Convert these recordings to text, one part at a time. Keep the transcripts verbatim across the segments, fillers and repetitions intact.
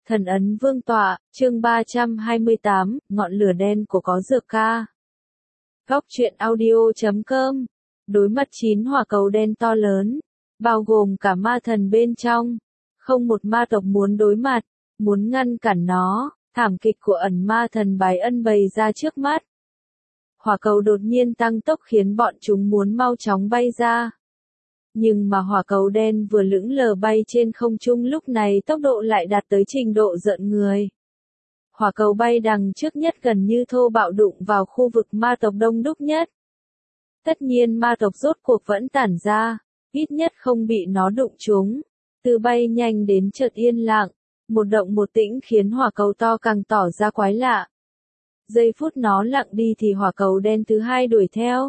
Thần ấn vương tọa, chương ba trăm hai mươi tám, ngọn lửa đen của có dược ca. Góc truyện audio chấm com. Đối mặt chín hỏa cầu đen to lớn, bao gồm cả ma thần bên trong. Không một ma tộc muốn đối mặt, muốn ngăn cản nó, thảm kịch của ẩn ma thần bái ân bày ra trước mắt. Hỏa cầu đột nhiên tăng tốc khiến bọn chúng muốn mau chóng bay ra. Nhưng mà hỏa cầu đen vừa lững lờ bay trên không trung lúc này tốc độ lại đạt tới trình độ rợn người. Hỏa cầu bay đằng trước nhất gần như thô bạo đụng vào khu vực ma tộc đông đúc nhất. Tất nhiên ma tộc rốt cuộc vẫn tản ra, ít nhất không bị nó đụng trúng. Từ bay nhanh đến chợt yên lặng, một động một tĩnh khiến hỏa cầu to càng tỏ ra quái lạ. Giây phút nó lặng đi thì hỏa cầu đen thứ hai đuổi theo.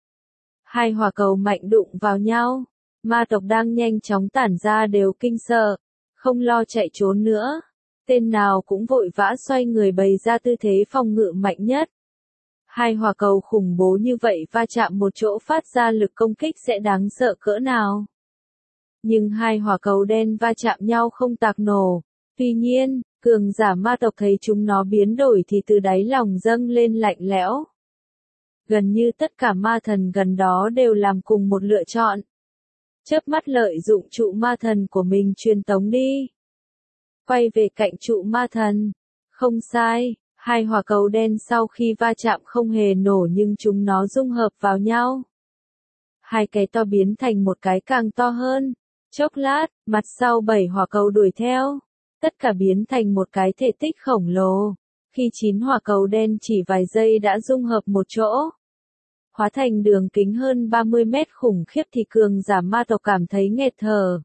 Hai hỏa cầu mạnh đụng vào nhau. Ma tộc đang nhanh chóng tản ra đều kinh sợ, không lo chạy trốn nữa. Tên nào cũng vội vã xoay người bày ra tư thế phòng ngự mạnh nhất. Hai hỏa cầu khủng bố như vậy va chạm một chỗ phát ra lực công kích sẽ đáng sợ cỡ nào. Nhưng hai hỏa cầu đen va chạm nhau không tạc nổ. Tuy nhiên, cường giả ma tộc thấy chúng nó biến đổi thì từ đáy lòng dâng lên lạnh lẽo. Gần như tất cả ma thần gần đó đều làm cùng một lựa chọn. Chớp mắt lợi dụng trụ ma thần của mình truyền tống đi. Quay về cạnh trụ ma thần. Không sai, hai hỏa cầu đen sau khi va chạm không hề nổ nhưng chúng nó dung hợp vào nhau. Hai cái to biến thành một cái càng to hơn. Chốc lát, mặt sau bảy hỏa cầu đuổi theo. Tất cả biến thành một cái thể tích khổng lồ. Khi chín hỏa cầu đen chỉ vài giây đã dung hợp một chỗ. Hóa thành đường kính hơn ba mươi mét khủng khiếp thì cường giả ma tộc cảm thấy nghẹt thở.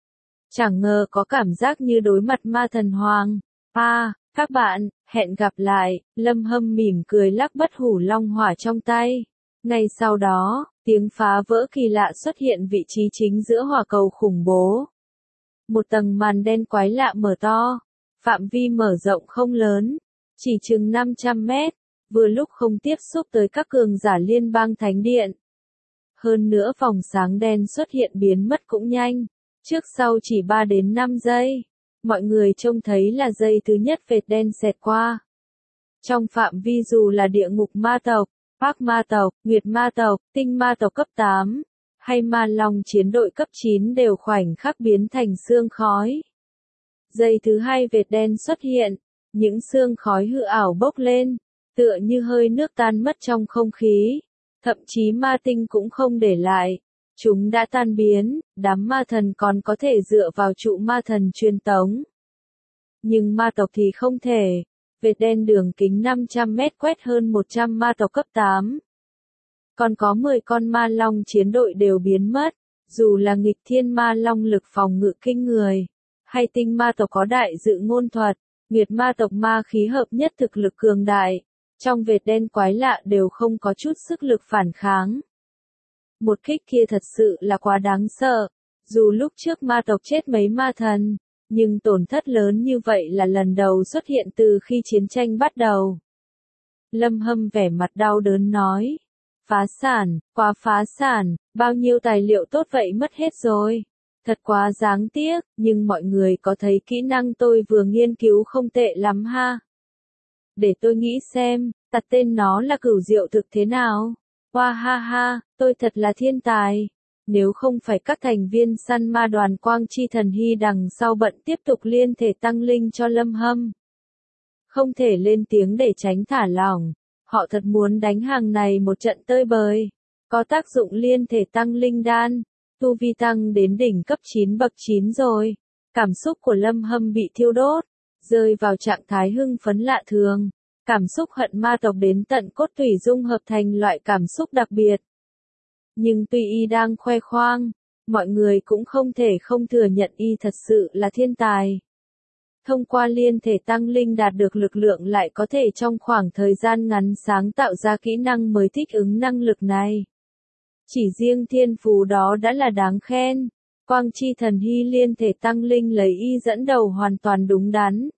Chẳng ngờ có cảm giác như đối mặt ma thần hoàng. À, các bạn, hẹn gặp lại, Lâm Hâm mỉm cười lắc bất hủ long hỏa trong tay. Ngay sau đó, tiếng phá vỡ kỳ lạ xuất hiện vị trí chính giữa hỏa cầu khủng bố. Một tầng màn đen quái lạ mở to, phạm vi mở rộng không lớn, chỉ chừng năm trăm mét. Vừa lúc không tiếp xúc tới các cường giả liên bang thánh điện. Hơn nữa vòng sáng đen xuất hiện biến mất cũng nhanh, trước sau chỉ ba đến năm giây. Mọi người trông thấy là giây thứ nhất vệt đen xẹt qua. Trong phạm vi dù là địa ngục ma tộc, Hắc ma tộc, Nguyệt ma tộc, Tinh ma tộc cấp tám, hay Ma Long chiến đội cấp chín đều khoảnh khắc biến thành sương khói. Giây thứ hai vệt đen xuất hiện, những sương khói hư ảo bốc lên. Tựa như hơi nước tan mất trong không khí, thậm chí ma tinh cũng không để lại, chúng đã tan biến, đám ma thần còn có thể dựa vào trụ ma thần truyền tống. Nhưng ma tộc thì không thể, vệt đen đường kính năm trăm mét quét hơn một trăm ma tộc cấp tám. Còn có mười con ma long chiến đội đều biến mất, dù là nghịch thiên ma long lực phòng ngự kinh người, hay tinh ma tộc có đại dự ngôn thuật, Nguyệt ma tộc ma khí hợp nhất thực lực cường đại. Trong vệt đen quái lạ đều không có chút sức lực phản kháng. Một kích kia thật sự là quá đáng sợ. Dù lúc trước ma tộc chết mấy ma thần, nhưng tổn thất lớn như vậy là lần đầu xuất hiện từ khi chiến tranh bắt đầu. Lâm Hâm vẻ mặt đau đớn nói. Phá sản, quá phá sản, bao nhiêu tài liệu tốt vậy mất hết rồi. Thật quá đáng tiếc, nhưng mọi người có thấy kỹ năng tôi vừa nghiên cứu không tệ lắm ha. Để tôi nghĩ xem, đặt tên nó là cửu diệu thực thế nào? Hoa ha ha, tôi thật là thiên tài. Nếu không phải các thành viên săn ma đoàn Quang Chi Thần Hy đằng sau bận tiếp tục liên thể tăng linh cho Lâm Hâm. Không thể lên tiếng để tránh thả lỏng. Họ thật muốn đánh hàng này một trận tơi bời. Có tác dụng liên thể tăng linh đan. Tu vi tăng đến đỉnh cấp chín bậc chín rồi. Cảm xúc của Lâm Hâm bị thiêu đốt. Rơi vào trạng thái hưng phấn lạ thường. Cảm xúc hận ma tộc đến tận cốt tủy dung hợp thành loại cảm xúc đặc biệt. Nhưng tuy y đang khoe khoang, mọi người cũng không thể không thừa nhận y thật sự là thiên tài. Thông qua liên thể tăng linh đạt được lực lượng lại có thể trong khoảng thời gian ngắn sáng tạo ra kỹ năng mới thích ứng năng lực này. Chỉ riêng thiên phú đó đã là đáng khen. Quang Chi Thần Hy liên thể tăng linh lấy y dẫn đầu hoàn toàn đúng đắn.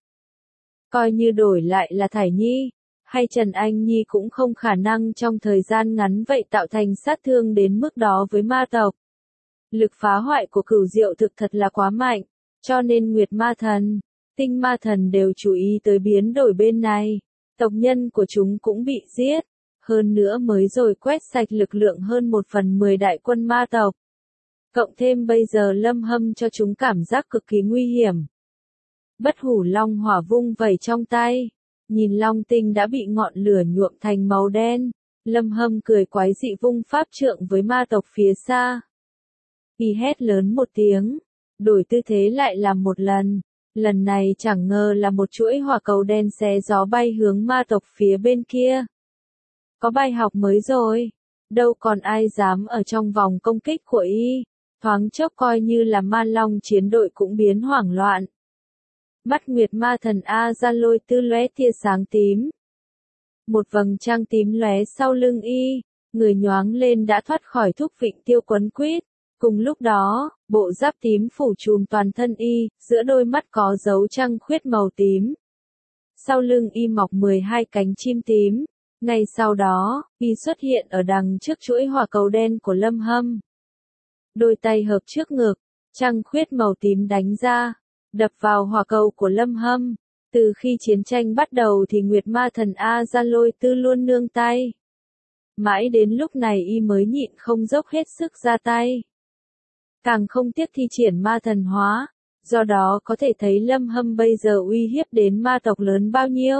Coi như đổi lại là Thải Nhi, hay Trần Anh Nhi cũng không khả năng trong thời gian ngắn vậy tạo thành sát thương đến mức đó với ma tộc. Lực phá hoại của cửu diệu thực thật là quá mạnh, cho nên Nguyệt ma thần, tinh ma thần đều chú ý tới biến đổi bên này. Tộc nhân của chúng cũng bị giết. Hơn nữa mới rồi quét sạch lực lượng hơn một phần mười đại quân ma tộc. Cộng thêm bây giờ Lâm Hâm cho chúng cảm giác cực kỳ nguy hiểm. Bất hủ long hỏa vung vẩy trong tay. Nhìn long tinh đã bị ngọn lửa nhuộm thành màu đen. Lâm Hâm cười quái dị vung pháp trượng với ma tộc phía xa. Y hét lớn một tiếng. Đổi tư thế lại làm một lần. Lần này chẳng ngờ là một chuỗi hỏa cầu đen xé gió bay hướng ma tộc phía bên kia. Có bài học mới rồi. Đâu còn ai dám ở trong vòng công kích của y. Thoáng chốc coi như là ma long chiến đội cũng biến hoảng loạn. Mắt nguyệt ma thần Azaloi Tư lóe tia sáng tím. Một vầng trăng tím lóe sau lưng y. Người nhoáng lên đã thoát khỏi thúc vịnh tiêu quấn quýt. Cùng lúc đó, bộ giáp tím phủ trùm toàn thân y, giữa đôi mắt có dấu trăng khuyết màu tím. Sau lưng y mọc mười hai cánh chim tím. Ngay sau đó, y xuất hiện ở đằng trước chuỗi hỏa cầu đen của Lâm Hâm. Đôi tay hợp trước ngực, trăng khuyết màu tím đánh ra, đập vào hỏa cầu của Lâm Hâm. Từ khi chiến tranh bắt đầu thì Nguyệt Ma Thần Azaloi Tư luôn nương tay. Mãi đến lúc này y mới nhịn không dốc hết sức ra tay. Càng không tiếc thi triển ma thần hóa, do đó có thể thấy Lâm Hâm bây giờ uy hiếp đến ma tộc lớn bao nhiêu.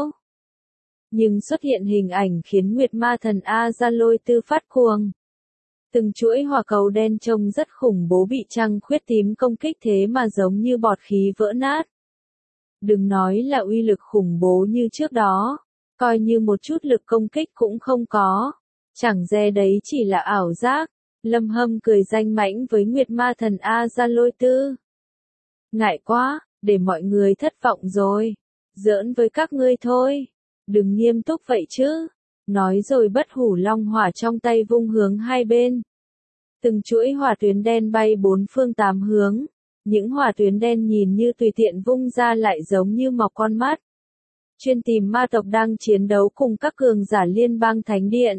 Nhưng xuất hiện hình ảnh khiến Nguyệt Ma Thần Azaloi Tư phát cuồng. Từng chuỗi hỏa cầu đen trông rất khủng bố bị trăng khuyết tím công kích thế mà giống như bọt khí vỡ nát. Đừng nói là uy lực khủng bố như trước đó, coi như một chút lực công kích cũng không có. Chẳng dè đấy chỉ là ảo giác. Lâm Hâm cười danh mãnh với Nguyệt Ma Thần Azaloi Tư. Ngại quá, để mọi người thất vọng rồi. Giỡn với các ngươi thôi. Đừng nghiêm túc vậy chứ. Nói rồi bất hủ long hỏa trong tay vung hướng hai bên. Từng chuỗi hỏa tuyến đen bay bốn phương tám hướng. Những hỏa tuyến đen nhìn như tùy tiện vung ra lại giống như mọc con mắt. Chuyên tìm ma tộc đang chiến đấu cùng các cường giả liên bang thánh điện.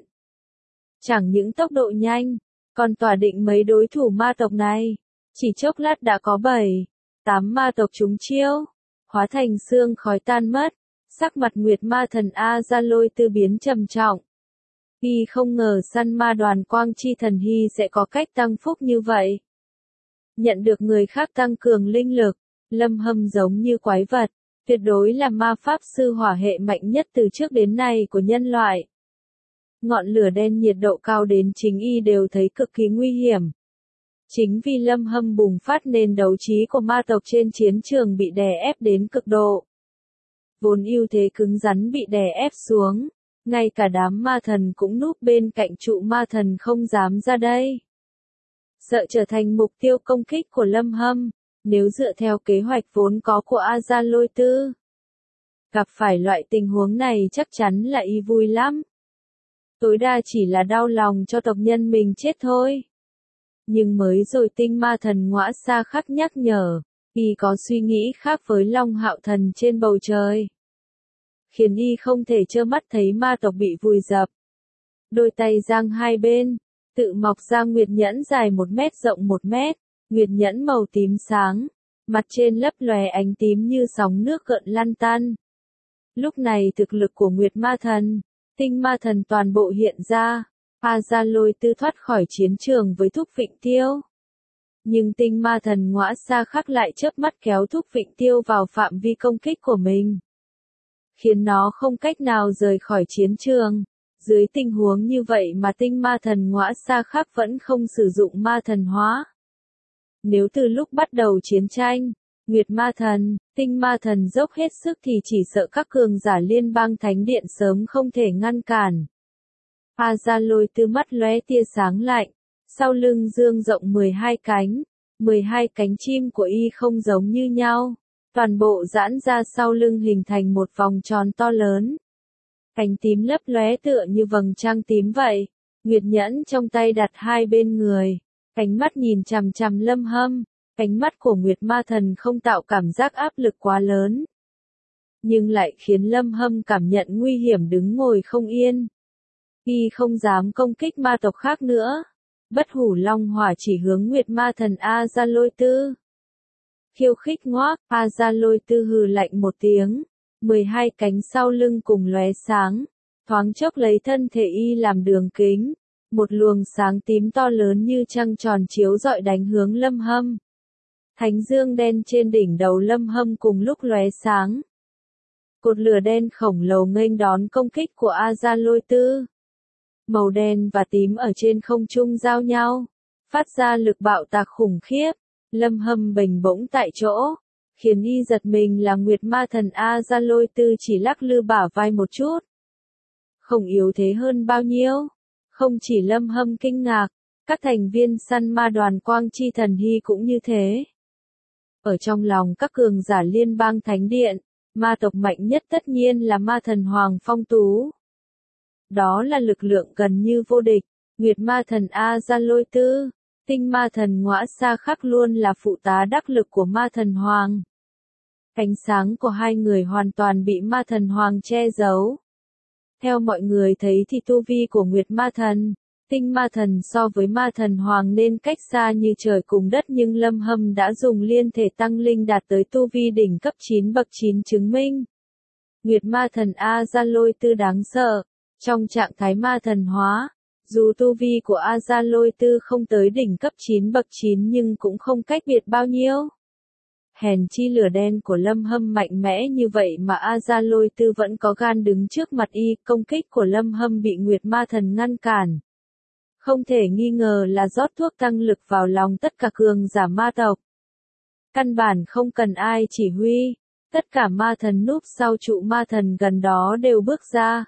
Chẳng những tốc độ nhanh, còn tỏa định mấy đối thủ ma tộc này. Chỉ chốc lát đã có bảy, tám ma tộc trúng chiêu. Hóa thành xương khói tan mất. Sắc mặt Nguyệt Ma Thần Azaloi Tư biến trầm trọng. Y không ngờ săn ma đoàn Quang Chi Thần Hy sẽ có cách tăng phúc như vậy. Nhận được người khác tăng cường linh lực, Lâm Hâm giống như quái vật, tuyệt đối là ma pháp sư hỏa hệ mạnh nhất từ trước đến nay của nhân loại. Ngọn lửa đen nhiệt độ cao đến chính y đều thấy cực kỳ nguy hiểm. Chính vì Lâm Hâm bùng phát nên đấu trí của ma tộc trên chiến trường bị đè ép đến cực độ. Vốn ưu thế cứng rắn bị đè ép xuống, ngay cả đám ma thần cũng núp bên cạnh trụ ma thần không dám ra đây. Sợ trở thành mục tiêu công kích của Lâm Hâm, nếu dựa theo kế hoạch vốn có của Azaloi Tư. Gặp phải loại tình huống này chắc chắn là y vui lắm. Tối đa chỉ là đau lòng cho tộc nhân mình chết thôi. Nhưng mới rồi tinh ma thần Ngõa Sa Khắc nhắc nhở, y có suy nghĩ khác với Long Hạo Thần trên bầu trời. Khiến y không thể trơ mắt thấy ma tộc bị vùi dập. Đôi tay giang hai bên, tự mọc ra nguyệt nhẫn dài một mét rộng một mét, nguyệt nhẫn màu tím sáng, mặt trên lấp lóe ánh tím như sóng nước gợn lăn tăn. Lúc này thực lực của Nguyệt Ma Thần, tinh ma thần toàn bộ hiện ra, Azaloi Tư thoát khỏi chiến trường với Thúc Vịnh Tiêu. Nhưng tinh ma thần Ngõa Sa Khắc lại chớp mắt kéo Thúc Vịnh Tiêu vào phạm vi công kích của mình. Khiến nó không cách nào rời khỏi chiến trường. Dưới tình huống như vậy mà tinh ma thần Ngõa Sa Khắc vẫn không sử dụng ma thần hóa. Nếu từ lúc bắt đầu chiến tranh, Nguyệt Ma Thần, tinh ma thần dốc hết sức thì chỉ sợ các cường giả liên bang thánh điện sớm không thể ngăn cản. Azaloi Tư mắt lóe tia sáng lạnh, sau lưng dương rộng mười hai cánh, mười hai cánh chim của y không giống như nhau, toàn bộ giãn ra sau lưng hình thành một vòng tròn to lớn. Cánh tím lấp lóe tựa như vầng trăng tím vậy, Nguyệt nhẫn trong tay đặt hai bên người, cánh mắt nhìn chằm chằm Lâm Hâm, cánh mắt của Nguyệt Ma Thần không tạo cảm giác áp lực quá lớn, nhưng lại khiến Lâm Hâm cảm nhận nguy hiểm đứng ngồi không yên. Y không dám công kích ma tộc khác nữa. Bất hủ long hỏa chỉ hướng Nguyệt Ma Thần Azaloi Tư. Khiêu khích ngoác, A Gia Lôi Tư hừ lạnh một tiếng. mười hai cánh sau lưng cùng lóe sáng. Thoáng chốc lấy thân thể y làm đường kính. Một luồng sáng tím to lớn như trăng tròn chiếu rọi đánh hướng Lâm Hâm. Thánh dương đen trên đỉnh đầu Lâm Hâm cùng lúc lóe sáng. Cột lửa đen khổng lồ nghênh đón công kích của A Gia Lôi Tư. Màu đen và tím ở trên không trung giao nhau, phát ra lực bạo tạc khủng khiếp. Lâm Hâm bềnh bỗng tại chỗ, khiến y giật mình là Nguyệt Ma Thần A Gia Lôi Tư chỉ lắc lư bả vai một chút. Không yếu thế hơn bao nhiêu. Không chỉ Lâm Hâm kinh ngạc, các thành viên săn ma đoàn Quang Chi Thần Hy cũng như thế. Ở trong lòng các cường giả liên bang thánh điện, ma tộc mạnh nhất tất nhiên là ma thần Hoàng Phong Tú. Đó là lực lượng gần như vô địch. Nguyệt Ma Thần A Gia Lôi Tư, tinh ma thần Ngõa Sa Khắc luôn là phụ tá đắc lực của ma thần Hoàng. Ánh sáng của hai người hoàn toàn bị ma thần Hoàng che giấu. Theo mọi người thấy thì tu vi của Nguyệt Ma Thần, tinh ma thần so với ma thần Hoàng nên cách xa như trời cùng đất, nhưng Lâm Hâm đã dùng liên thể tăng linh đạt tới tu vi đỉnh cấp chín bậc chín chứng minh. Nguyệt Ma Thần A Gia Lôi Tư đáng sợ, trong trạng thái ma thần hóa, dù tu vi của A Gia Lôi Tư không tới đỉnh cấp chín bậc chín nhưng cũng không cách biệt bao nhiêu. Hèn chi lửa đen của Lâm Hâm mạnh mẽ như vậy mà A Gia Lôi Tư vẫn có gan đứng trước mặt y, công kích của Lâm Hâm bị Nguyệt Ma Thần ngăn cản. Không thể nghi ngờ là rót thuốc tăng lực vào lòng tất cả cường giả ma tộc. Căn bản không cần ai chỉ huy, tất cả ma thần núp sau trụ ma thần gần đó đều bước ra.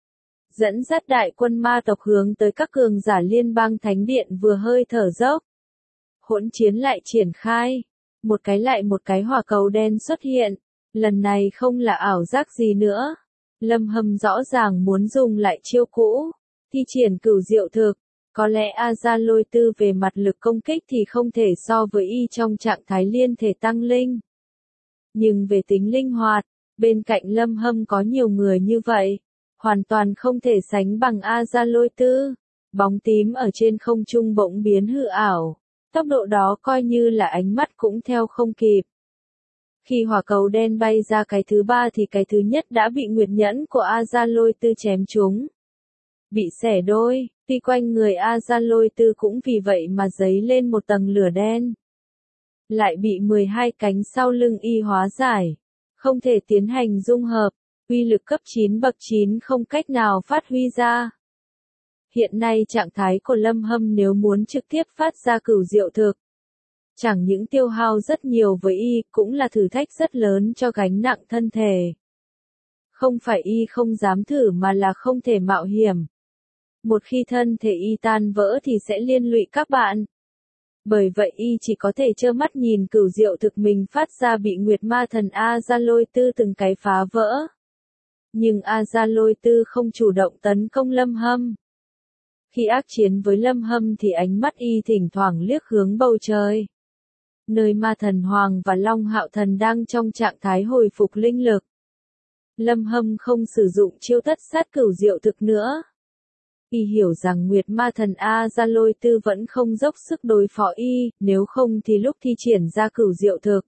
Dẫn dắt đại quân ma tộc hướng tới các cường giả liên bang thánh điện vừa hơi thở dốc. Hỗn chiến lại triển khai. Một cái lại một cái hỏa cầu đen xuất hiện. Lần này không là ảo giác gì nữa. Lâm Hâm rõ ràng muốn dùng lại chiêu cũ. Thi triển cửu diệu thực. Có lẽ A Gia Lôi Tư về mặt lực công kích thì không thể so với y trong trạng thái liên thể tăng linh. Nhưng về tính linh hoạt, bên cạnh Lâm Hâm có nhiều người như vậy. Hoàn toàn không thể sánh bằng A Gia Lôi Tư. Bóng tím ở trên không trung bỗng biến hư ảo. Tốc độ đó coi như là ánh mắt cũng theo không kịp. Khi hỏa cầu đen bay ra cái thứ ba thì cái thứ nhất đã bị nguyệt nhẫn của A Gia Lôi Tư chém trúng. Bị xẻ đôi, tuy quanh người A Gia Lôi Tư cũng vì vậy mà dấy lên một tầng lửa đen. Lại bị mười hai cánh sau lưng y hóa giải. Không thể tiến hành dung hợp. Uy lực cấp chín bậc chín không cách nào phát huy ra. Hiện nay trạng thái của Lâm Hâm nếu muốn trực tiếp phát ra cửu diệu thực, chẳng những tiêu hao rất nhiều với y, cũng là thử thách rất lớn cho gánh nặng thân thể. Không phải y không dám thử mà là không thể mạo hiểm. Một khi thân thể y tan vỡ thì sẽ liên lụy các bạn. Bởi vậy y chỉ có thể trơ mắt nhìn cửu diệu thực mình phát ra bị Nguyệt Ma Thần A Gia Lôi Tư từng cái phá vỡ. Nhưng A Gia Lôi Tư không chủ động tấn công Lâm Hâm. Khi ác chiến với Lâm Hâm thì ánh mắt y thỉnh thoảng liếc hướng bầu trời. Nơi ma thần Hoàng và Long Hạo Thần đang trong trạng thái hồi phục linh lực. Lâm Hâm không sử dụng chiêu thất sát cửu diệu thực nữa. Y hiểu rằng Nguyệt Ma Thần A Gia Lôi Tư vẫn không dốc sức đối phó y, nếu không thì lúc thi triển ra cửu diệu thực,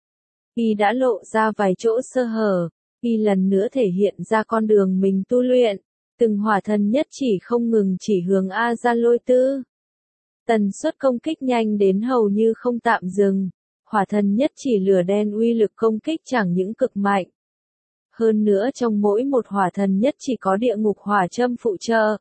y đã lộ ra vài chỗ sơ hở. Y lần nữa thể hiện ra con đường mình tu luyện. Từng hỏa thần nhất chỉ không ngừng chỉ hướng A Gia Lôi Tư. Tần suất công kích nhanh đến hầu như không tạm dừng. Hỏa thần nhất chỉ lửa đen uy lực công kích chẳng những cực mạnh. Hơn nữa trong mỗi một hỏa thần nhất chỉ có địa ngục hỏa châm phụ trợ.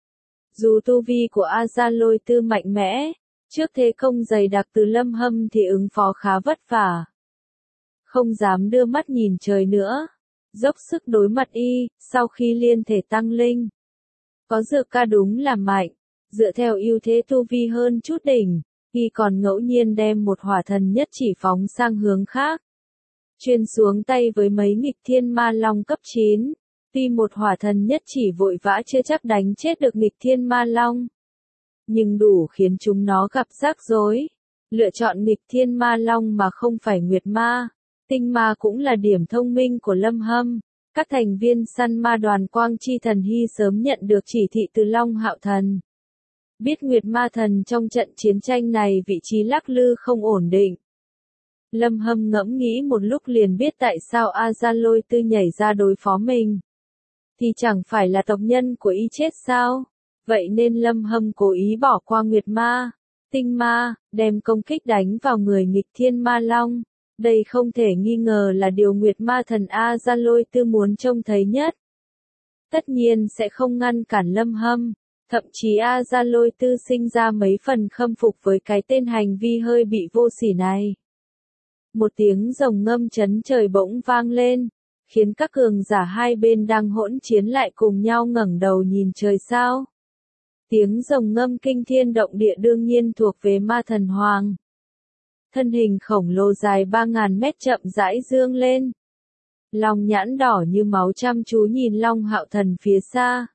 Dù tu vi của A Gia Lôi Tư mạnh mẽ, trước thế công dày đặc từ Lâm Hâm thì ứng phó khá vất vả. Không dám đưa mắt nhìn trời nữa. Dốc sức đối mặt y, sau khi liên thể tăng linh. Có dược ca đúng là mạnh, dựa theo ưu thế tu vi hơn chút đỉnh, y còn ngẫu nhiên đem một hỏa thần nhất chỉ phóng sang hướng khác. Chuyên xuống tay với mấy nghịch thiên ma long cấp chín, tuy một hỏa thần nhất chỉ vội vã chưa chắc đánh chết được nghịch thiên ma long. Nhưng đủ khiến chúng nó gặp rắc rối. Lựa chọn nghịch thiên ma long mà không phải nguyệt ma. Tinh ma cũng là điểm thông minh của Lâm Hâm. Các thành viên săn ma đoàn Quang Chi Thần Hy sớm nhận được chỉ thị từ Long Hạo Thần. Biết Nguyệt Ma Thần trong trận chiến tranh này vị trí lắc lư không ổn định. Lâm Hâm ngẫm nghĩ một lúc liền biết tại sao A Gia Lôi Tư nhảy ra đối phó mình. Thì chẳng phải là tộc nhân của y chết sao? Vậy nên Lâm Hâm cố ý bỏ qua Nguyệt Ma, Tinh Ma, đem công kích đánh vào người nghịch thiên ma long. Đây không thể nghi ngờ là điều Nguyệt Ma thần A Gia Lôi Tư muốn trông thấy nhất. Tất nhiên sẽ không ngăn cản Lâm Hâm, thậm chí A Gia Lôi Tư sinh ra mấy phần khâm phục với cái tên hành vi hơi bị vô sỉ này. Một tiếng rồng ngâm chấn trời bỗng vang lên, khiến các cường giả hai bên đang hỗn chiến lại cùng nhau ngẩng đầu nhìn trời sao. Tiếng rồng ngâm kinh thiên động địa đương nhiên thuộc về Ma Thần Hoàng. Thân hình khổng lồ dài ba ngàn mét chậm rãi dương lên. Long nhãn đỏ như máu chăm chú nhìn Long Hạo Thần phía xa.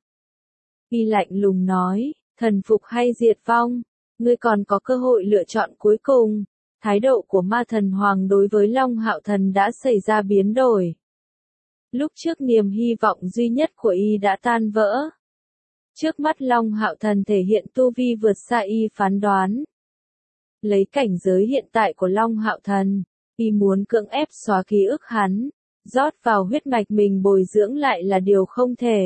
Y lạnh lùng nói, thần phục hay diệt vong, ngươi còn có cơ hội lựa chọn cuối cùng. Thái độ của Ma Thần Hoàng đối với Long Hạo Thần đã xảy ra biến đổi. Lúc trước niềm hy vọng duy nhất của y đã tan vỡ. Trước mắt Long Hạo Thần thể hiện tu vi vượt xa y phán đoán. Lấy cảnh giới hiện tại của Long Hạo Thần, y muốn cưỡng ép xóa ký ức hắn, rót vào huyết mạch mình bồi dưỡng lại là điều không thể.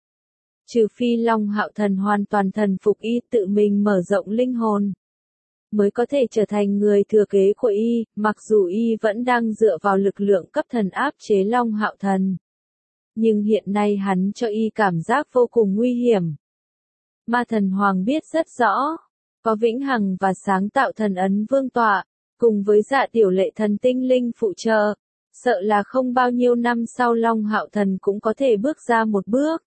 Trừ phi Long Hạo Thần hoàn toàn thần phục y tự mình mở rộng linh hồn, mới có thể trở thành người thừa kế của y, mặc dù y vẫn đang dựa vào lực lượng cấp thần áp chế Long Hạo Thần. Nhưng hiện nay hắn cho y cảm giác vô cùng nguy hiểm. Ma Thần Hoàng biết rất rõ, có vĩnh hằng và sáng tạo thần ấn vương tọa, cùng với dạ tiểu lệ thần tinh linh phụ trợ, sợ là không bao nhiêu năm sau Long Hạo Thần cũng có thể bước ra một bước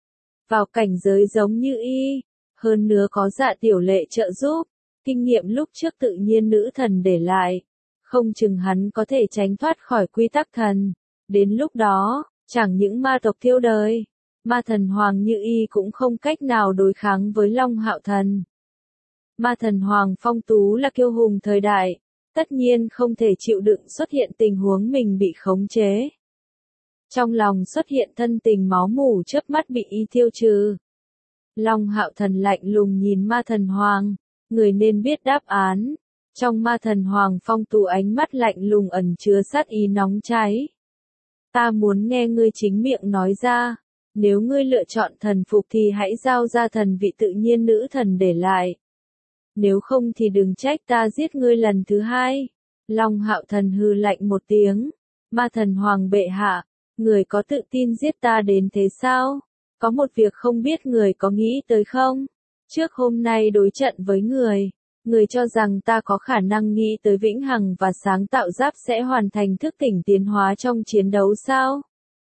vào cảnh giới giống như y, hơn nữa có dạ tiểu lệ trợ giúp, kinh nghiệm lúc trước tự nhiên nữ thần để lại, không chừng hắn có thể tránh thoát khỏi quy tắc thần. Đến lúc đó, chẳng những ma tộc thiêu đời, Ma Thần Hoàng như y cũng không cách nào đối kháng với Long Hạo Thần. Ma Thần Hoàng phong tú là kiêu hùng thời đại, tất nhiên không thể chịu đựng xuất hiện tình huống mình bị khống chế. Trong lòng xuất hiện thân tình máu mủ chớp mắt bị y thiêu trừ. Long Hạo Thần lạnh lùng nhìn Ma Thần Hoàng, người nên biết đáp án. Trong Ma Thần Hoàng phong tú ánh mắt lạnh lùng ẩn chứa sát ý nóng cháy. Ta muốn nghe ngươi chính miệng nói ra, nếu ngươi lựa chọn thần phục thì hãy giao ra thần vị tự nhiên nữ thần để lại. Nếu không thì đừng trách ta giết ngươi lần thứ hai. Long Hạo Thần hừ lạnh một tiếng. Ma Thần Hoàng bệ hạ, người có tự tin giết ta đến thế sao? Có một việc không biết người có nghĩ tới không? Trước hôm nay đối trận với người, người cho rằng ta có khả năng nghĩ tới vĩnh hằng và sáng tạo giáp sẽ hoàn thành thức tỉnh tiến hóa trong chiến đấu sao?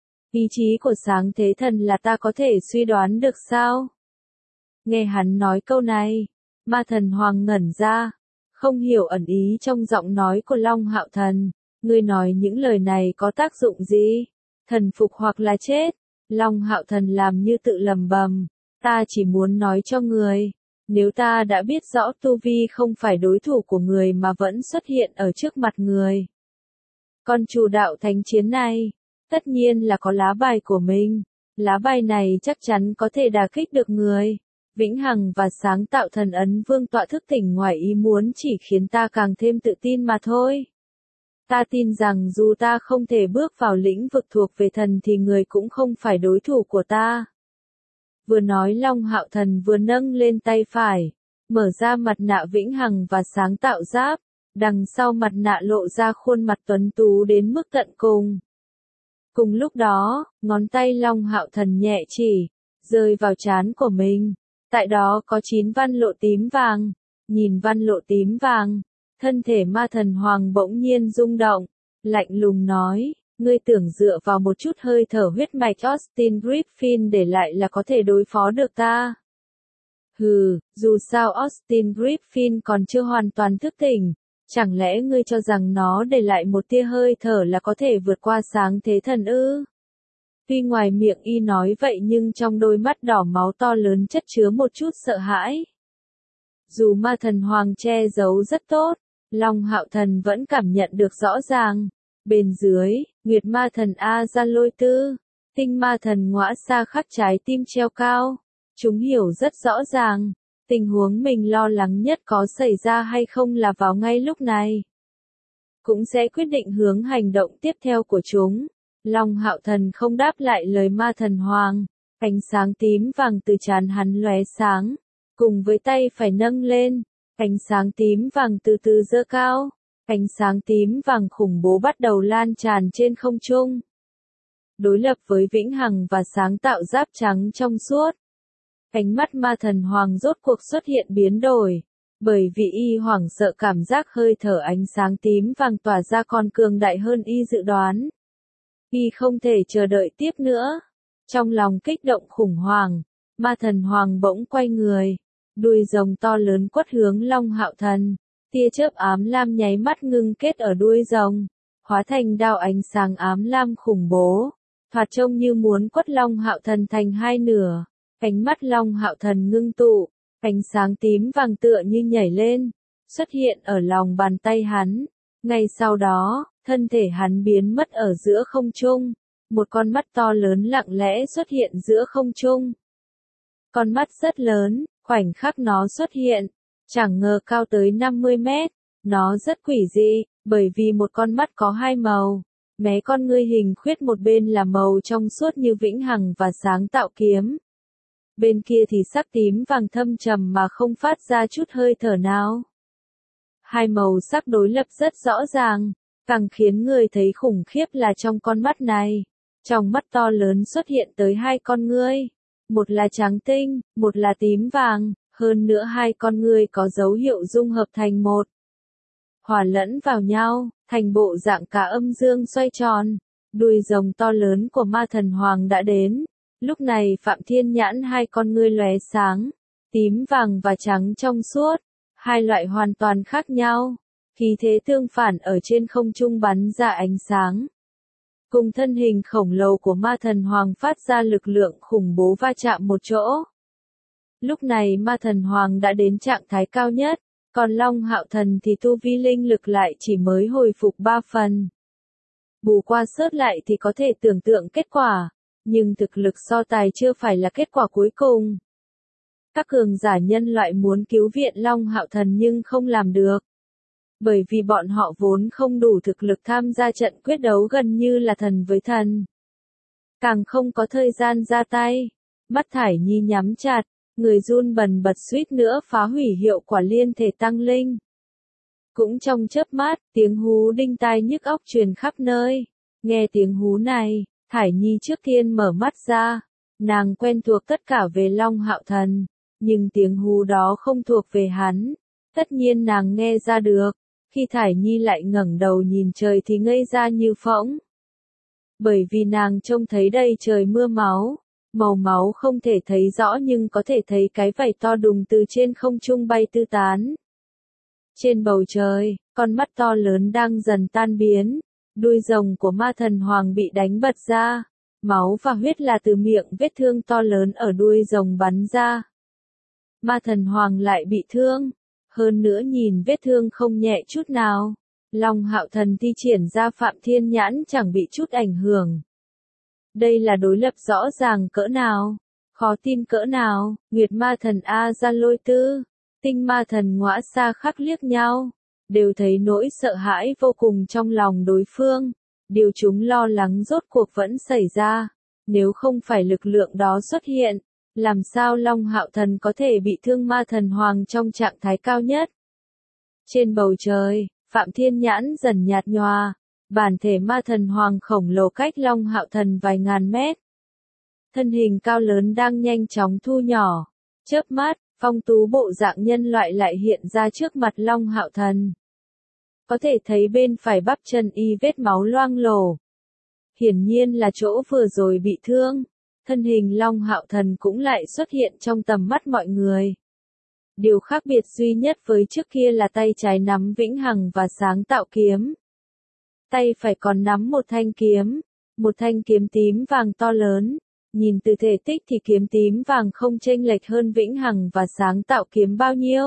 Ý chí của sáng thế thần là ta có thể suy đoán được sao? Nghe hắn nói câu này, Ma Thần Hoàng ngẩn ra, không hiểu ẩn ý trong giọng nói của Long Hạo Thần. Ngươi nói những lời này có tác dụng gì? Thần phục hoặc là chết? Long Hạo Thần làm như tự lầm bầm. Ta chỉ muốn nói cho người, nếu ta đã biết rõ tu vi không phải đối thủ của người mà vẫn xuất hiện ở trước mặt người. Con chủ đạo thánh chiến này, tất nhiên là có lá bài của mình. Lá bài này chắc chắn có thể đả kích được người. Vĩnh hằng và sáng tạo thần ấn vương tọa thức tỉnh ngoài ý muốn chỉ khiến ta càng thêm tự tin mà thôi. Ta tin rằng dù ta không thể bước vào lĩnh vực thuộc về thần thì người cũng không phải đối thủ của ta. Vừa nói Long Hạo Thần vừa nâng lên tay phải, mở ra mặt nạ vĩnh hằng và sáng tạo giáp, đằng sau mặt nạ lộ ra khuôn mặt tuấn tú đến mức tận cùng. Cùng lúc đó, ngón tay Long Hạo Thần nhẹ chỉ, rơi vào trán của mình. Tại đó có chín văn lộ tím vàng. Nhìn văn lộ tím vàng, thân thể Ma Thần Hoàng bỗng nhiên rung động, lạnh lùng nói, ngươi tưởng dựa vào một chút hơi thở huyết mạch Austin Griffin để lại là có thể đối phó được ta. Hừ, dù sao Austin Griffin còn chưa hoàn toàn thức tỉnh, chẳng lẽ ngươi cho rằng nó để lại một tia hơi thở là có thể vượt qua sáng thế thần ư? Tuy ngoài miệng y nói vậy nhưng trong đôi mắt đỏ máu to lớn chất chứa một chút sợ hãi. Dù Ma Thần Hoàng che giấu rất tốt, Long Hạo Thần vẫn cảm nhận được rõ ràng. Bên dưới, Nguyệt Ma Thần A Gia Lôi Tư, Tinh Ma Thần ngõa xa khắc trái tim treo cao. Chúng hiểu rất rõ ràng, tình huống mình lo lắng nhất có xảy ra hay không là vào ngay lúc này. cũng sẽ quyết định hướng hành động tiếp theo của chúng. Long Hạo Thần không đáp lại lời Ma Thần Hoàng, ánh sáng tím vàng từ trán hắn lóe sáng, cùng với tay phải nâng lên, ánh sáng tím vàng từ từ giơ cao, ánh sáng tím vàng khủng bố bắt đầu lan tràn trên không trung. Đối lập với vĩnh hằng và sáng tạo giáp trắng trong suốt. Ánh mắt Ma Thần Hoàng rốt cuộc xuất hiện biến đổi, bởi vì y hoảng sợ cảm giác hơi thở ánh sáng tím vàng tỏa ra còn cường đại hơn y dự đoán. Y không thể chờ đợi tiếp nữa. Trong lòng kích động khủng hoảng, Ma Thần Hoàng bỗng quay người, đuôi rồng to lớn quất hướng Long Hạo Thần, tia chớp ám lam nháy mắt ngưng kết ở đuôi rồng, hóa thành đao ánh sáng ám lam khủng bố, thoạt trông như muốn quất Long Hạo Thần thành hai nửa. Ánh mắt Long Hạo Thần ngưng tụ, ánh sáng tím vàng tựa như nhảy lên, xuất hiện ở lòng bàn tay hắn. Ngay sau đó, thân thể hắn biến mất ở giữa không trung, một con mắt to lớn lặng lẽ xuất hiện giữa không trung. Con mắt rất lớn, khoảnh khắc nó xuất hiện, chẳng ngờ cao tới năm mươi mét, nó rất quỷ dị, bởi vì một con mắt có hai màu, mé con ngươi hình khuyết một bên là màu trong suốt như vĩnh hằng và sáng tạo kiếm. Bên kia thì sắc tím vàng thâm trầm mà không phát ra chút hơi thở nào. Hai màu sắc đối lập rất rõ ràng, càng khiến người thấy khủng khiếp là trong con mắt này. Trong mắt to lớn xuất hiện tới hai con ngươi, một là trắng tinh, một là tím vàng, hơn nữa hai con ngươi có dấu hiệu dung hợp thành một. Hòa lẫn vào nhau, thành bộ dạng cả âm dương xoay tròn, đuôi rồng to lớn của Ma Thần Hoàng đã đến. Lúc này Phạm Thiên Nhãn hai con ngươi lóe sáng, tím vàng và trắng trong suốt, hai loại hoàn toàn khác nhau, khí thế tương phản ở trên không trung bắn ra ánh sáng. Cùng thân hình khổng lồ của Ma Thần Hoàng phát ra lực lượng khủng bố va chạm một chỗ. Lúc này Ma Thần Hoàng đã đến trạng thái cao nhất, còn Long Hạo Thần thì tu vi linh lực lại chỉ mới hồi phục ba phần. Bù qua sớt lại thì có thể tưởng tượng kết quả. Nhưng thực lực so tài chưa phải là kết quả cuối cùng. Các cường giả nhân loại muốn cứu viện Long Hạo Thần nhưng không làm được. Bởi vì bọn họ vốn không đủ thực lực tham gia trận quyết đấu gần như là thần với thần. Càng không có thời gian ra tay. Mắt Thải Nhi nhắm chặt, người run bần bật suýt nữa phá hủy hiệu quả liên thể tăng linh. Cũng trong chớp mắt, tiếng hú đinh tai nhức óc truyền khắp nơi. Nghe tiếng hú này, Thải Nhi trước tiên mở mắt ra, nàng quen thuộc tất cả về Long Hạo Thần, nhưng tiếng hú đó không thuộc về hắn, tất nhiên nàng nghe ra được, khi Thải Nhi lại ngẩng đầu nhìn trời thì ngây ra như phỗng. Bởi vì nàng trông thấy đầy trời mưa máu, màu máu không thể thấy rõ nhưng có thể thấy cái vảy to đùng từ trên không trung bay tứ tán. Trên bầu trời, con mắt to lớn đang dần tan biến. Đuôi rồng của Ma Thần Hoàng bị đánh bật ra, máu và huyết là từ miệng vết thương to lớn ở đuôi rồng bắn ra. Ma Thần Hoàng lại bị thương, hơn nữa nhìn vết thương không nhẹ chút nào. Long Hạo Thần thi triển ra Phạm Thiên Nhãn chẳng bị chút ảnh hưởng. Đây là đối lập rõ ràng cỡ nào, khó tin cỡ nào. Nguyệt Ma Thần A Gia Lôi Tư, Tinh Ma Thần Ngõa Sa Khắc liếc nhau, đều thấy nỗi sợ hãi vô cùng trong lòng đối phương. Điều chúng lo lắng rốt cuộc vẫn xảy ra. Nếu không phải lực lượng đó xuất hiện, làm sao Long Hạo Thần có thể bị thương Ma Thần Hoàng trong trạng thái cao nhất? Trên bầu trời, Phạm Thiên Nhãn dần nhạt nhòa, bản thể Ma Thần Hoàng khổng lồ cách Long Hạo Thần vài ngàn mét. Thân hình cao lớn đang nhanh chóng thu nhỏ, chớp mắt, phong tú bộ dạng nhân loại lại hiện ra trước mặt Long Hạo Thần. Có thể thấy bên phải bắp chân y vết máu loang lổ. Hiển nhiên là chỗ vừa rồi bị thương. Thân hình Long Hạo Thần cũng lại xuất hiện trong tầm mắt mọi người. Điều khác biệt duy nhất với trước kia là tay trái nắm vĩnh hằng và sáng tạo kiếm. Tay phải còn nắm một thanh kiếm, một thanh kiếm tím vàng to lớn. Nhìn từ thể tích thì kiếm tím vàng không chênh lệch hơn vĩnh hằng và sáng tạo kiếm bao nhiêu.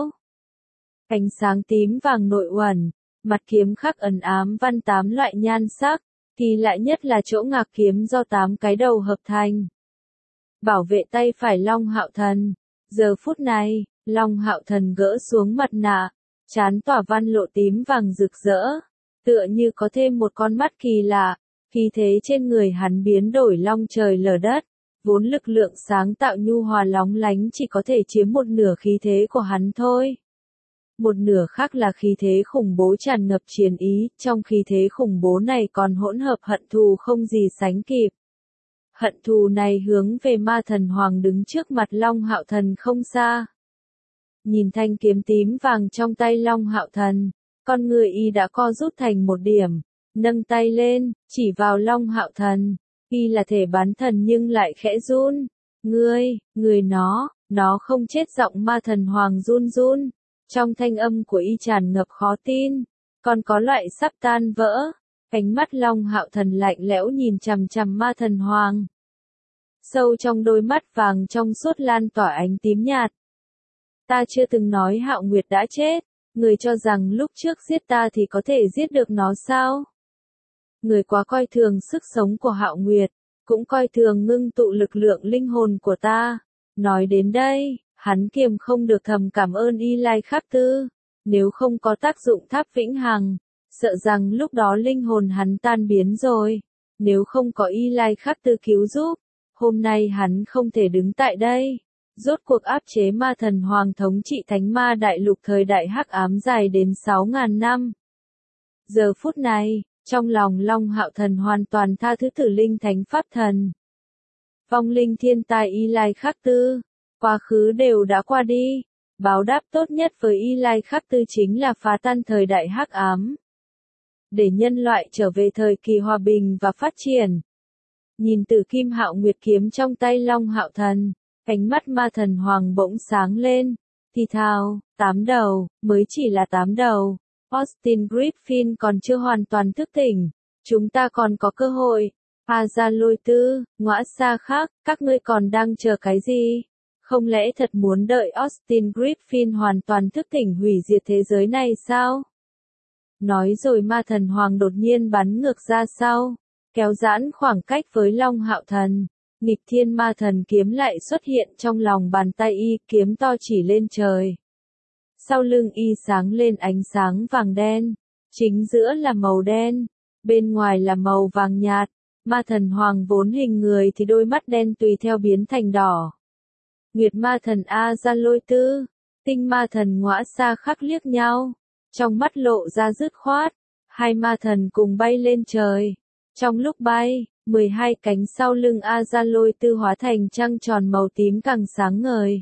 Ánh sáng tím vàng nội uẩn, mặt kiếm khắc ẩn ám văn tám loại nhan sắc, kỳ lạ nhất là chỗ ngạc kiếm do tám cái đầu hợp thành. Bảo vệ tay phải Long Hạo Thần. Giờ phút này, Long Hạo Thần gỡ xuống mặt nạ, trán tỏa văn lộ tím vàng rực rỡ. Tựa như có thêm một con mắt kỳ lạ, khí thế trên người hắn biến đổi long trời lở đất, vốn lực lượng sáng tạo nhu hòa lóng lánh chỉ có thể chiếm một nửa khí thế của hắn thôi. Một nửa khác là khí thế khủng bố tràn ngập chiến ý, trong khí thế khủng bố này còn hỗn hợp hận thù không gì sánh kịp. Hận thù này hướng về ma thần hoàng đứng trước mặt Long Hạo Thần không xa. Nhìn thanh kiếm tím vàng trong tay Long Hạo Thần, con người y đã co rút thành một điểm, nâng tay lên, chỉ vào Long Hạo Thần, y là thể bán thần nhưng lại khẽ run. Ngươi, người nó, nó không chết. Giọng ma thần hoàng run run, trong thanh âm của y tràn ngập khó tin, còn có loại sắp tan vỡ. Ánh mắt Long Hạo Thần lạnh lẽo nhìn chằm chằm ma thần hoàng. Sâu trong đôi mắt vàng trong suốt lan tỏa ánh tím nhạt. Ta chưa từng nói Hạo Nguyệt đã chết, người cho rằng lúc trước giết ta thì có thể giết được nó sao? Người quá coi thường sức sống của Hạo Nguyệt, cũng coi thường ngưng tụ lực lượng linh hồn của ta. Nói đến đây, hắn kiềm không được thầm cảm ơn Y Lai Khắc Tư, nếu không có tác dụng tháp vĩnh hằng, sợ rằng lúc đó linh hồn hắn tan biến rồi. Nếu không có Y Lai Khắc Tư cứu giúp, hôm nay hắn không thể đứng tại đây. Rốt cuộc áp chế ma thần hoàng thống trị thánh ma đại lục thời đại hắc ám dài đến sáu ngàn năm. Giờ phút này, trong lòng Long Hạo Thần hoàn toàn tha thứ tử linh thánh pháp thần. Vong linh thiên tài Y Lai Khắc Tư, quá khứ đều đã qua đi. Báo đáp tốt nhất với Y Lai Khắc Tư chính là phá tan thời đại hắc ám, để nhân loại trở về thời kỳ hòa bình và phát triển. Nhìn Tử Kim Hạo Nguyệt kiếm trong tay Long Hạo Thần, ánh mắt ma thần hoàng bỗng sáng lên, thì thào, tám đầu, mới chỉ là tám đầu. Austin Griffin còn chưa hoàn toàn thức tỉnh, chúng ta còn có cơ hội. A Gia Lôi Tư, Ngõa Xa Khác, các ngươi còn đang chờ cái gì? Không lẽ thật muốn đợi Austin Griffin hoàn toàn thức tỉnh hủy diệt thế giới này sao? Nói rồi ma thần hoàng đột nhiên bắn ngược ra sau, kéo giãn khoảng cách với Long Hạo Thần. Nghịch thiên ma thần kiếm lại xuất hiện trong lòng bàn tay y, kiếm to chỉ lên trời. Sau lưng y sáng lên ánh sáng vàng đen, chính giữa là màu đen, bên ngoài là màu vàng nhạt. Ma thần hoàng vốn hình người thì đôi mắt đen tùy theo biến thành đỏ. Nguyệt ma thần A Gia Lôi Tư, tinh ma thần Ngõa Xa Khắc liếc nhau, trong mắt lộ ra dứt khoát, hai ma thần cùng bay lên trời. Trong lúc bay, mười hai cánh sau lưng A Gia Lôi Tư hóa thành trăng tròn màu tím càng sáng ngời.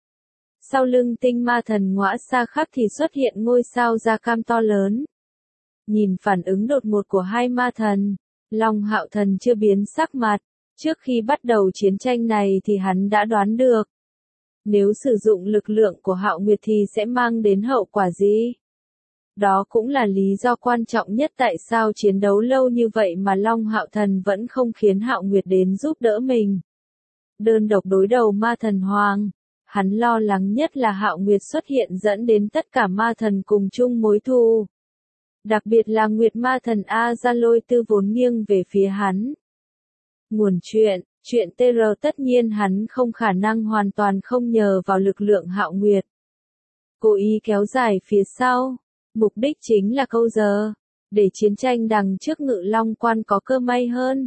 Sau lưng tinh ma thần Ngõa Xa Khắc thì xuất hiện ngôi sao da cam to lớn. Nhìn phản ứng đột ngột của hai ma thần, Long Hạo Thần chưa biến sắc mặt. Trước khi bắt đầu chiến tranh này thì hắn đã đoán được, nếu sử dụng lực lượng của Hạo Nguyệt thì sẽ mang đến hậu quả gì. Đó cũng là lý do quan trọng nhất tại sao chiến đấu lâu như vậy mà Long Hạo Thần vẫn không khiến Hạo Nguyệt đến giúp đỡ mình. Đơn độc đối đầu ma thần hoàng, hắn lo lắng nhất là Hạo Nguyệt xuất hiện dẫn đến tất cả ma thần cùng chung mối thù. Đặc biệt là Nguyệt ma thần A Gia Lôi Tư vốn nghiêng về phía hắn. Nguồn chuyện, chuyện tê rờ tất nhiên hắn không khả năng hoàn toàn không nhờ vào lực lượng Hạo Nguyệt. Cố ý kéo dài phía sau, mục đích chính là câu giờ, để chiến tranh đằng trước Ngự Long Quan có cơ may hơn.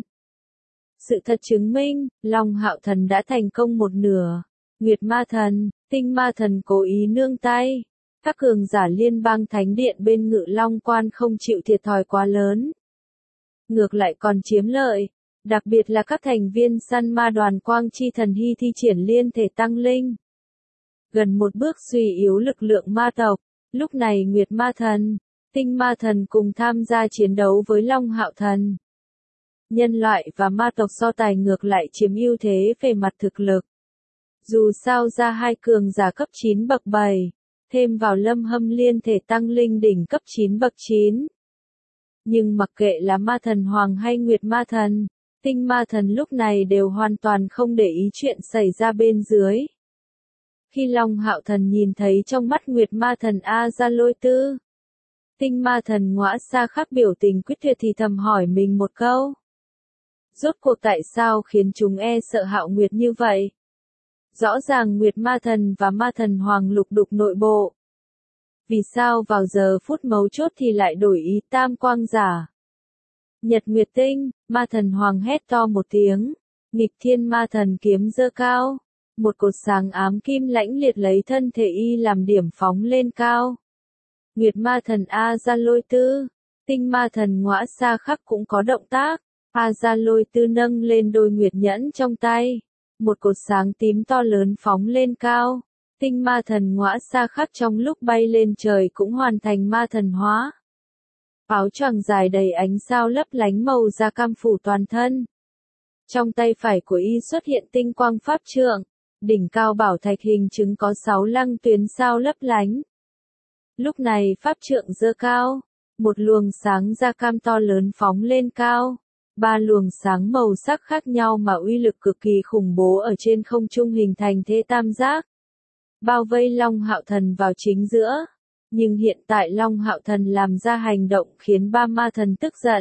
Sự thật chứng minh, Long Hạo Thần đã thành công một nửa. Nguyệt ma thần, tinh ma thần cố ý nương tay. Các cường giả liên bang thánh điện bên Ngự Long Quan không chịu thiệt thòi quá lớn, ngược lại còn chiếm lợi, đặc biệt là các thành viên săn ma đoàn Quang Chi Thần Hy thi triển liên thể tăng linh. Gần một bước suy yếu lực lượng ma tộc, lúc này Nguyệt ma thần, tinh ma thần cùng tham gia chiến đấu với Long Hạo Thần. Nhân loại và ma tộc so tài ngược lại chiếm ưu thế về mặt thực lực. Dù sao ra hai cường giả cấp chín bậc bảy, thêm vào Lâm Hâm liên thể tăng linh đỉnh cấp chín bậc chín. Nhưng mặc kệ là ma thần hoàng hay Nguyệt ma thần, tinh ma thần lúc này đều hoàn toàn không để ý chuyện xảy ra bên dưới. Khi Long Hạo Thần nhìn thấy trong mắt Nguyệt ma thần A Gia Lôi Tư, tinh ma thần Ngõa Xa Khắc biểu tình quyết tuyệt thì thầm hỏi mình một câu. Rốt cuộc tại sao khiến chúng e sợ Hạo Nguyệt như vậy? Rõ ràng Nguyệt ma thần và ma thần hoàng lục đục nội bộ. Vì sao vào giờ phút mấu chốt thì lại đổi ý tam quang giả? Nhật Nguyệt Tinh, ma thần hoàng hét to một tiếng, nghịch thiên ma thần kiếm giơ cao, một cột sáng ám kim lãnh liệt lấy thân thể y làm điểm phóng lên cao. Nguyệt ma thần A Gia Lôi Tư, tinh ma thần Ngõa Sa Khắc cũng có động tác, A Gia Lôi Tư nâng lên đôi nguyệt nhẫn trong tay, một cột sáng tím to lớn phóng lên cao. Tinh ma thần Ngõa Sa Khắc trong lúc bay lên trời cũng hoàn thành ma thần hóa. Áo choàng dài đầy ánh sao lấp lánh màu da cam phủ toàn thân. Trong tay phải của y xuất hiện tinh quang pháp trượng, đỉnh cao bảo thạch hình chứng có sáu lăng tuyến sao lấp lánh. Lúc này pháp trượng giơ cao, một luồng sáng da cam to lớn phóng lên cao. Ba luồng sáng màu sắc khác nhau mà uy lực cực kỳ khủng bố ở trên không trung hình thành thế tam giác. Bao vây Long Hạo Thần vào chính giữa. Nhưng hiện tại Long Hạo Thần làm ra hành động khiến ba ma thần tức giận.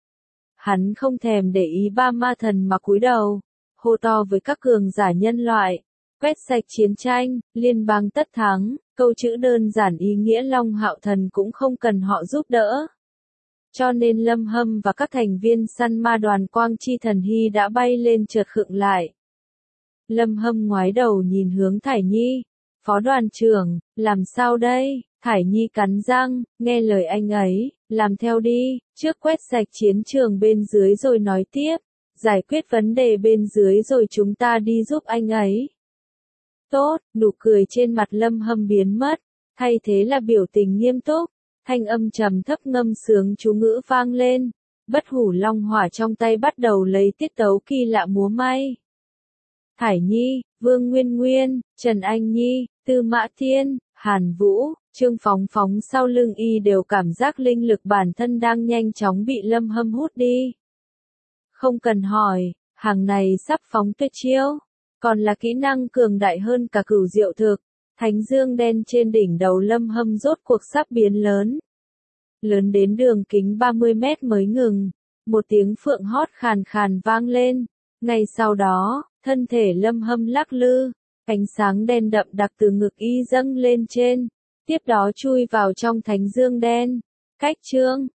Hắn không thèm để ý ba ma thần mà cúi đầu, hô to với các cường giả nhân loại, quét sạch chiến tranh, liên bang tất thắng, câu chữ đơn giản ý nghĩa Long Hạo Thần cũng không cần họ giúp đỡ. Cho nên Lâm Hâm và các thành viên săn ma đoàn Quang Chi Thần Hy đã bay lên chợt khựng lại. Lâm Hâm ngoái đầu nhìn hướng Thải Nhi, phó đoàn trưởng, làm sao đây? Thải Nhi cắn răng, nghe lời anh ấy, làm theo đi, trước quét sạch chiến trường bên dưới rồi nói tiếp, giải quyết vấn đề bên dưới rồi chúng ta đi giúp anh ấy. Tốt, nụ cười trên mặt Lâm Hâm biến mất, thay thế là biểu tình nghiêm túc, thanh âm trầm thấp ngâm sướng chú ngữ vang lên, bất hủ long hỏa trong tay bắt đầu lấy tiết tấu kỳ lạ múa may. Thải Nhi, Vương Nguyên Nguyên, Trần Anh Nhi, Tư Mã Thiên, Hàn Vũ, Trương Phóng Phóng sau lưng y đều cảm giác linh lực bản thân đang nhanh chóng bị Lâm Hâm hút đi. Không cần hỏi, hàng này sắp phóng tuyệt chiêu, còn là kỹ năng cường đại hơn cả cửu diệu thực. Thánh dương đen trên đỉnh đầu Lâm Hâm rốt cuộc sắp biến lớn. Lớn đến đường kính ba mươi mét mới ngừng, một tiếng phượng hót khàn khàn vang lên. Ngay sau đó, thân thể Lâm Hâm lắc lư, ánh sáng đen đậm đặc từ ngực y dâng lên trên, tiếp đó chui vào trong thánh dương đen. Cách chương